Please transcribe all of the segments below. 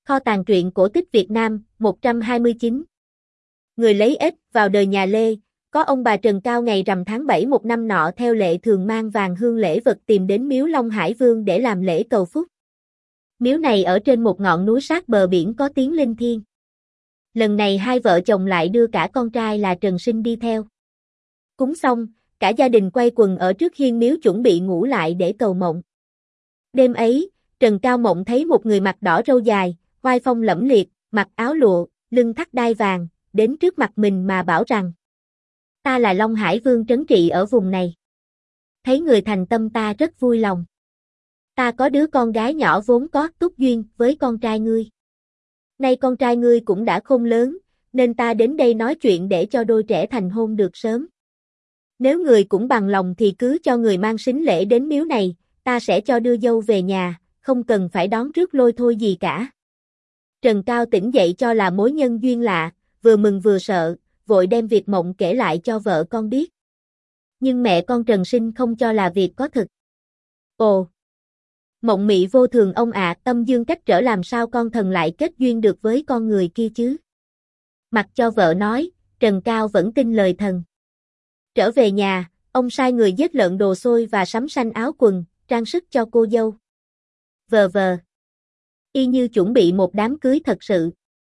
Kho tàng truyện cổ tích Việt Nam, 129. Người lấy ếch vào đời nhà Lê, có ông bà Trần Cao ngày rằm tháng 7 một năm nọ theo lệ thường mang vàng hương lễ vật tìm đến miếu Long Hải Vương để làm lễ cầu phúc. Miếu này ở trên một ngọn núi sát bờ biển có tiếng linh thiêng. Lần này hai vợ chồng lại đưa cả con trai là Trần Sinh đi theo. Cúng xong, cả gia đình quay quần ở trước hiên miếu chuẩn bị ngủ lại để cầu mộng. Đêm ấy, Trần Cao mộng thấy một người mặc đỏ râu dài, oai phong lẫm liệt, mặc áo lụa, lưng thắt đai vàng, đến trước mặt mình mà bảo rằng: "Ta là Long Hải Vương trấn trị ở vùng này. Thấy người thành tâm ta rất vui lòng. Ta có đứa con gái nhỏ vốn có túc duyên với con trai ngươi. Nay con trai ngươi cũng đã khôn lớn, nên ta đến đây nói chuyện để cho đôi trẻ thành hôn được sớm. Nếu người cũng bằng lòng thì cứ cho người mang sính lễ đến miếu này, ta sẽ cho đưa dâu về nhà, không cần phải đón rước lôi thôi gì cả." Trần Cao tỉnh dậy cho là mối nhân duyên lạ, vừa mừng vừa sợ, vội đem việc mộng kể lại cho vợ con biết. Nhưng mẹ con Trần Sinh không cho là việc có thực. "Ồ, mộng mị vô thường ông ạ, âm dương cách trở làm sao con thần lại kết duyên được với con người kia chứ?" Mặc cho vợ nói, Trần Cao vẫn tin lời thần. Trở về nhà, ông sai người giết lợn đồ xôi và sắm xanh áo quần, trang sức cho cô dâu. Vờ vờ. Y như chuẩn bị một đám cưới thật sự.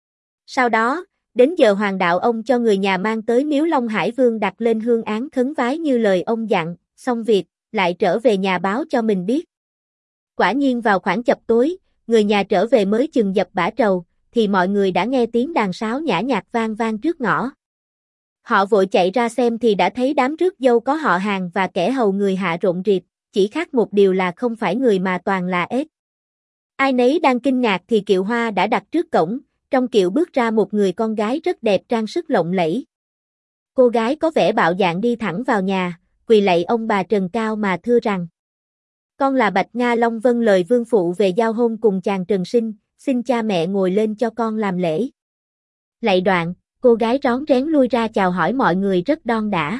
Sau đó, đến giờ hoàng đạo ông cho người nhà mang tới miếu Long Hải Vương đặt lên hương án khấn vái như lời ông dặn, xong việc, lại trở về nhà báo cho mình biết. Quả nhiên vào khoảng chập tối, người nhà trở về mới chừng dập bã trầu, thì mọi người đã nghe tiếng đàn sáo nhã nhạc vang vang trước ngõ. Họ vội chạy ra xem thì đã thấy đám rước dâu có họ hàng và kẻ hầu người hạ rộn rịp, chỉ khác một điều là không phải người mà toàn là ếch. Ai nấy đang kinh ngạc thì kiệu hoa đã đặt trước cổng, trong kiệu bước ra một người con gái rất đẹp trang sức lộng lẫy. Cô gái có vẻ bạo dạn đi thẳng vào nhà, quỳ lạy ông bà Trần Cao mà thưa rằng: "Con là Bạch Nga Long vâng lời vương phụ về giao hôn cùng chàng Trần Sinh, xin cha mẹ ngồi lên cho con làm lễ." Lạy đoạn, cô gái rón rén lui ra chào hỏi mọi người rất đon đả.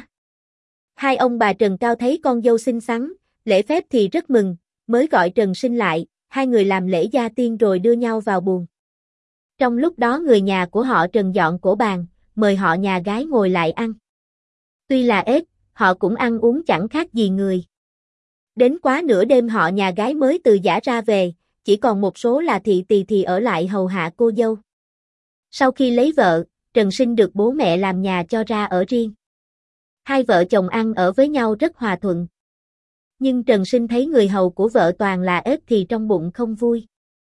Hai ông bà Trần Cao thấy con dâu xinh xắn, lễ phép thì rất mừng, mới gọi Trần Sinh lại, hai người làm lễ gia tiên rồi đưa nhau vào buồng. Trong lúc đó người nhà của họ Trần dọn cổ bàn, mời họ nhà gái ngồi lại ăn. Tuy là ếch, họ cũng ăn uống chẳng khác gì người. Đến quá nửa đêm họ nhà gái mới từ giã ra về, chỉ còn một số là thị tỳ thì ở lại hầu hạ cô dâu. Sau khi lấy vợ, Trần Sinh được bố mẹ làm nhà cho ra ở riêng. Hai vợ chồng ăn ở với nhau rất hòa thuận. Nhưng Trần Sinh thấy người hầu của vợ toàn là ếch thì trong bụng không vui.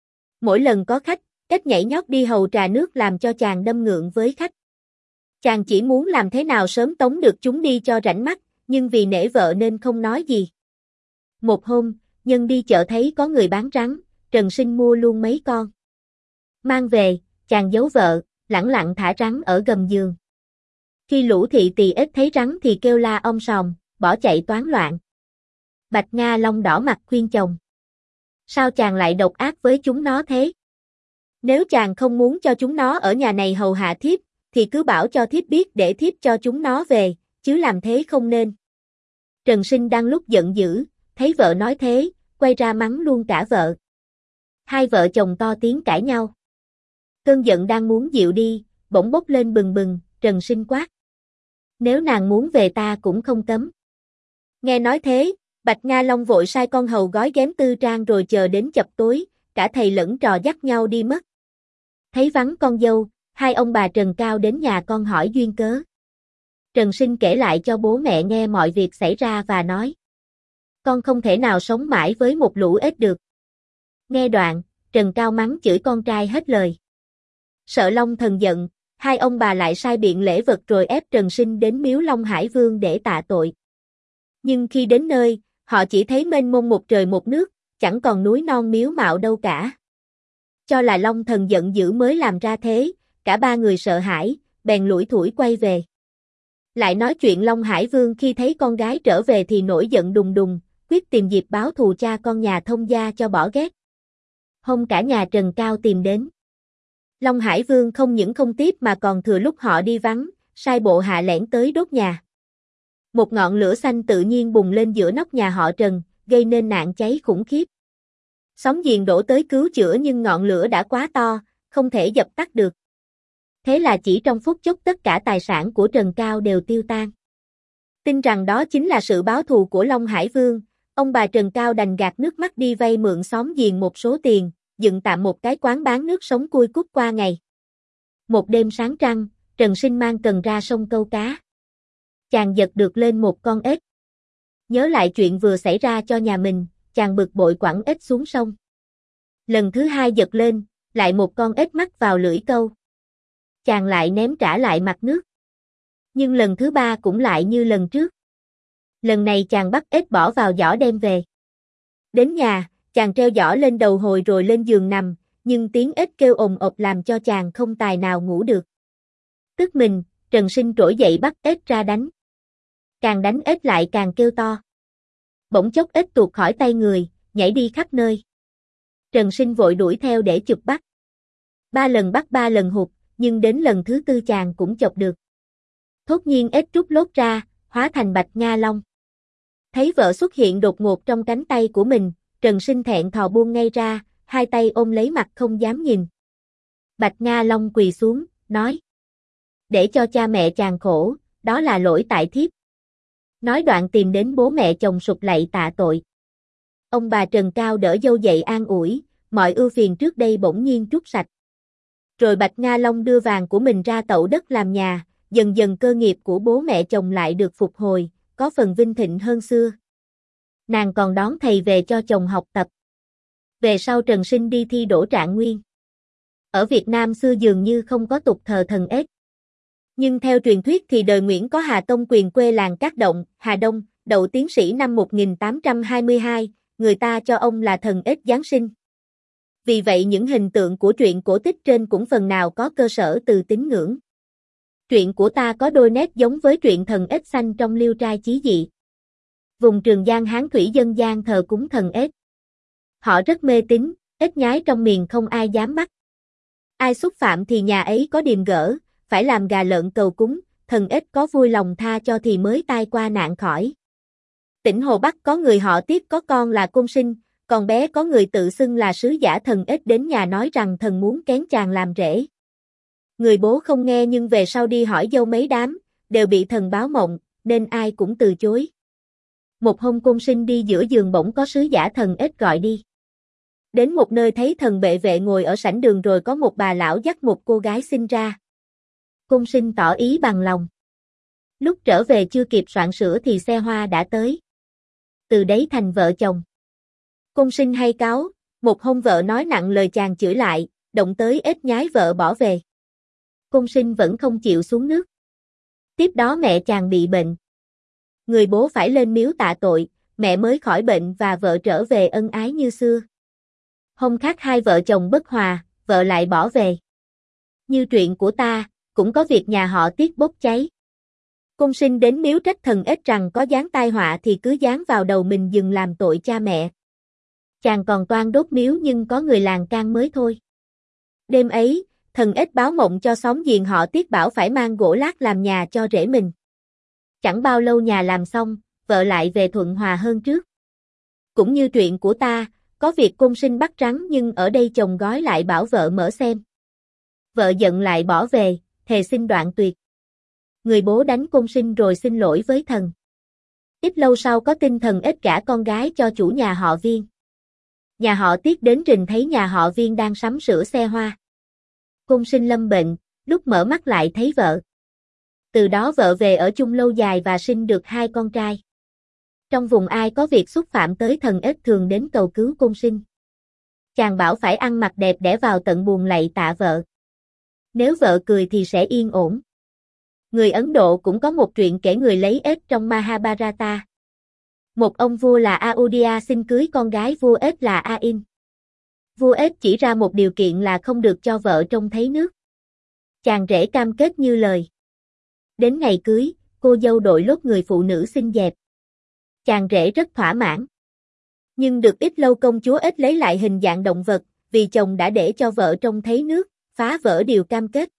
Mỗi lần có khách, ếch nhảy nhót đi hầu trà nước làm cho chàng đâm ngượng với khách. Chàng chỉ muốn làm thế nào sớm tống được chúng đi cho rảnh mắt, nhưng vì nể vợ nên không nói gì. Một hôm, nhân đi chợ thấy có người bán rắn, Trần Sinh mua luôn mấy con. Mang về, chàng giấu vợ, lẳng lặng thả rắn ở gầm giường. Khi lũ thị tỳ ếch thấy rắn thì kêu la om sòm, bỏ chạy toán loạn. Bạch Nga Long đỏ mặt khuyên chồng: "Sao chàng lại độc ác với chúng nó thế? Nếu chàng không muốn cho chúng nó ở nhà này hầu hạ thiếp, thì cứ bảo cho thiếp biết để thiếp cho chúng nó về, chứ làm thế không nên." Trần Sinh đang lúc giận dữ, thấy vợ nói thế, quay ra mắng luôn cả vợ. Hai vợ chồng to tiếng cãi nhau. Cơn giận đang muốn dịu đi, bỗng bốc lên bừng bừng, Trần Sinh quát: "Nếu nàng muốn về ta cũng không cấm." Nghe nói thế, Bạch Nga Long vội sai con hầu gói ghém tư trang rồi chờ đến chập tối, cả thầy lẫn trò dắt nhau đi mất. Thấy vắng con dâu, hai ông bà Trần Cao đến nhà con hỏi duyên cớ. Trần Sinh kể lại cho bố mẹ nghe mọi việc xảy ra và nói: "Con không thể nào sống mãi với một lũ ếch được." Nghe đoạn, Trần Cao mắng chửi con trai hết lời. Sợ Long thần giận, hai ông bà lại sai biện lễ vật rồi ép Trần Sinh đến miếu Long Hải Vương để tạ tội. Nhưng khi đến nơi, họ chỉ thấy mênh mông một trời một nước, chẳng còn núi non miếu mạo đâu cả. Cho là Long thần giận dữ mới làm ra thế, cả ba người sợ hãi, bèn lủi thủi quay về. Lại nói chuyện Long Hải Vương khi thấy con gái trở về thì nổi giận đùng đùng, quyết tìm dịp báo thù cha con nhà Thông gia cho bỏ ghét. Hôm cả nhà Trần Cao tìm đến. Long Hải Vương không những không tiếp mà còn thừa lúc họ đi vắng, sai bộ hạ lẻn tới đốt nhà. Một ngọn lửa xanh tự nhiên bùng lên giữa nóc nhà họ Trần, gây nên nạn cháy khủng khiếp. Xóm giềng đổ tới cứu chữa nhưng ngọn lửa đã quá to, không thể dập tắt được. Thế là chỉ trong phút chốc tất cả tài sản của Trần Cao đều tiêu tan. Tin rằng đó chính là sự báo thù của Long Hải Vương, ông bà Trần Cao đành gạt nước mắt đi vay mượn xóm giềng một số tiền, dựng tạm một cái quán bán nước sống cui cút qua ngày. Một đêm sáng trăng, Trần Sinh mang cần ra sông câu cá. Chàng giật được lên một con ếch. Nhớ lại chuyện vừa xảy ra cho nhà mình, chàng bực bội quẳng ếch xuống sông. Lần thứ hai giật lên, lại một con ếch mắc vào lưỡi câu. Chàng lại ném trả lại mặt nước. Nhưng lần thứ ba cũng lại như lần trước. Lần này chàng bắt ếch bỏ vào giỏ đem về. Đến nhà, chàng treo giỏ lên đầu hồi rồi lên giường nằm, nhưng tiếng ếch kêu ồn ộp làm cho chàng không tài nào ngủ được. Tức mình, Trần Sinh trỗi dậy bắt ếch ra đánh. Càng đánh ếch lại càng kêu to. Bỗng chốc ếch tuột khỏi tay người, nhảy đi khắp nơi. Trần Sinh vội đuổi theo để chụp bắt. 3 lần bắt 3 lần hụt, nhưng đến lần thứ tư chàng cũng chọc được. Thốt nhiên ếch trút lốt ra, hóa thành Bạch Nga Long. Thấy vợ xuất hiện đột ngột trong cánh tay của mình, Trần Sinh thẹn thò buông ngay ra, hai tay ôm lấy mặt không dám nhìn. Bạch Nga Long quỳ xuống, nói: để cho cha mẹ chàng khổ, đó là lỗi tại thiếp. Nói đoạn tìm đến bố mẹ chồng sụp lạy tạ tội. Ông bà Trần Cao đỡ dâu dậy an ủi, mọi ưu phiền trước đây bỗng nhiên trút sạch. Rồi Bạch Nga Long đưa vàng của mình ra tậu đất làm nhà, dần dần cơ nghiệp của bố mẹ chồng lại được phục hồi, có phần vinh thịnh hơn xưa. Nàng còn đón thầy về cho chồng học tập. Về sau Trần Sinh đi thi đỗ trạng nguyên. Ở Việt Nam xưa dường như không có tục thờ thần ếch. Nhưng theo truyền thuyết thì đời Nguyễn có Hà Tông Quyền quê làng Cát Động, Hà Đông, đậu tiến sĩ năm 1822, người ta cho ông là thần ếch Giáng sinh. Vì vậy những hình tượng của truyện cổ tích trên cũng phần nào có cơ sở từ tín ngưỡng. Truyện của ta có đôi nét giống với truyện thần ếch xanh trong Liêu Trai Chí Dị. Vùng Trường Giang Hán thủy dân gian thờ cúng thần ếch. Họ rất mê tín, ếch nhái trong miền không ai dám bắt. Ai xúc phạm thì nhà ấy có điềm gỡ, phải làm gà lợn cầu cúng, thần ếch có vui lòng tha cho thì mới tai qua nạn khỏi. Tỉnh Hồ Bắc có người họ Tiết có con là Côn Sinh, còn bé có người tự xưng là sứ giả thần ếch đến nhà nói rằng thần muốn kén chàng làm rể. Người bố không nghe nhưng về sau đi hỏi dâu mấy đám, đều bị thần báo mộng, nên ai cũng từ chối. Một hôm Côn Sinh đi giữa giường bỗng có sứ giả thần ếch gọi đi. Đến một nơi thấy thần bệ vệ ngồi ở sảnh đường rồi có một bà lão dắt một cô gái sinh ra. Côn Sinh tỏ ý bằng lòng. Lúc trở về chưa kịp soạn sửa thì xe hoa đã tới. Từ đấy thành vợ chồng. Côn Sinh hay cáu, một hôm vợ nói nặng lời chàng chửi lại, động tới ếch nhái vợ bỏ về. Côn Sinh vẫn không chịu xuống nước. Tiếp đó mẹ chàng bị bệnh. Người bố phải lên miếu tạ tội, mẹ mới khỏi bệnh và vợ trở về ân ái như xưa. Hôm khác hai vợ chồng bất hòa, vợ lại bỏ về. Như truyện của ta, cũng có việc nhà họ Tiết bốc cháy. Côn Sinh đến miếu trách thần ếch rằng có giáng tai họa thì cứ giáng vào đầu mình dừng làm tội cha mẹ. Chàng còn toan đốt miếu nhưng có người làng can mới thôi. Đêm ấy, thần ếch báo mộng cho xóm giềng họ Tiết bảo phải mang gỗ lát làm nhà cho rể mình. Chẳng bao lâu nhà làm xong, vợ lại về thuận hòa hơn trước. Cũng như truyện của ta, có việc Côn Sinh bắt rắn nhưng ở đây chồng gói lại bảo vợ mở xem. Vợ giận lại bỏ về, thề xin đoạn tuyệt. Người bố đánh Côn Sinh rồi xin lỗi với thần. Ít lâu sau có tin thần ếch gả con gái cho chủ nhà họ Viên. Nhà họ Tiết đến trình thấy nhà họ Viên đang sắm sửa xe hoa. Côn Sinh lâm bệnh, lúc mở mắt lại thấy vợ. Từ đó vợ về ở chung lâu dài và sinh được 2 con trai. Trong vùng ai có việc xúc phạm tới thần ếch thường đến cầu cứu Côn Sinh. Chàng bảo phải ăn mặc đẹp để vào tận buồng lạy tạ vợ. Nếu vợ cười thì sẽ yên ổn. Người Ấn Độ cũng có một truyện kể người lấy ếch trong Mahabharata. Một ông vua là Ayodhya xin cưới con gái vua ếch là Ain. Vua ếch chỉ ra một điều kiện là không được cho vợ trông thấy nước. Chàng rể cam kết như lời. Đến ngày cưới, cô dâu đội lốt người phụ nữ xinh đẹp. Chàng rể rất thỏa mãn. Nhưng được ít lâu công chúa ếch lấy lại hình dạng động vật, vì chồng đã để cho vợ trông thấy nước, phá vỡ điều cam kết.